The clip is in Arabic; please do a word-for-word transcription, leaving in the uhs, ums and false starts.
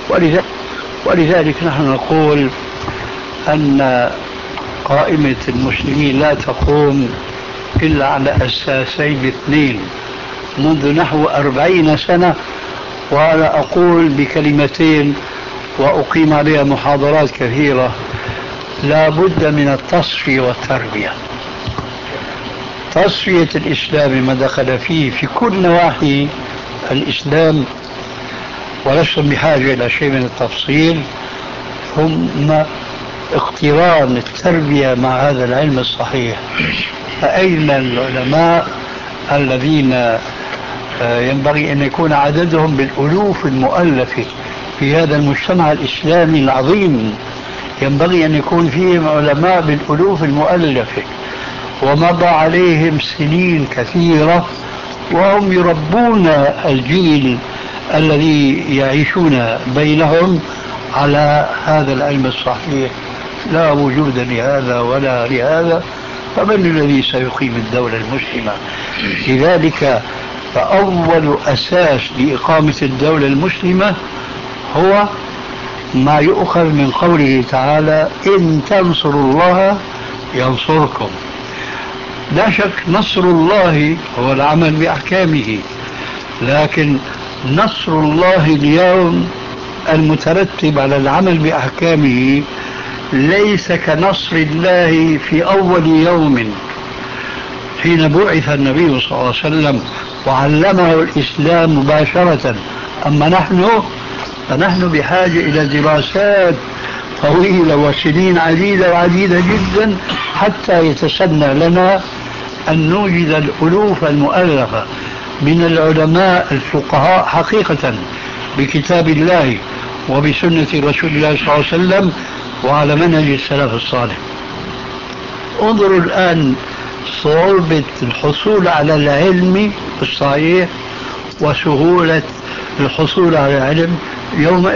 ولذلك, ولذلك نحن نقول أن قائمة المسلمين لا تقوم إلا على أساسين اثنين منذ نحو أربعين سنة، وأنا أقول بكلمتين وأقيم عليها محاضرات كثيرة: لا بد من التصفية والتربية. تصفية الإسلام ما دخل فيه في كل نواحي الإسلام، ولسنا بحاجة إلى شيء من التفصيل، ثم اقتران التربية مع هذا العلم الصحيح. فأين العلماء الذين ينبغي أن يكون عددهم بالألوف المؤلفة في هذا المجتمع الإسلامي العظيم؟ ينبغي أن يكون فيهم علماء بالألوف المؤلفة، ومضى عليهم سنين كثيرة وهم يربون الجيل الذي يعيشون بينهم على هذا العلم الصحيح. لا وجود لهذا ولا لهذا، فمن الذي سيقيم الدولة المسلمة؟ لذلك فأول أساس لإقامة الدولة المسلمة هو ما يؤخذ من قوله تعالى: إن تنصروا الله ينصركم. لا شك نصر الله هو العمل بأحكامه، لكن نصر الله اليوم المترتب على العمل بأحكامه ليس كنصر الله في أول يوم حين بعث النبي صلى الله عليه وسلم وعلمه الإسلام مباشرة. أما نحن فنحن بحاجة إلى دراسات طويلة وسنين عديدة وعديدة جدا حتى يتسنى لنا أن نوجد الألوف المؤلفة من العلماء الفقهاء حقيقة بكتاب الله وبسنة رسول الله صلى الله عليه وسلم وعلى منهج السلف الصالح. انظروا الآن صعوبة الحصول على العلم الصحيح وسهولة الحصول على العلم يوم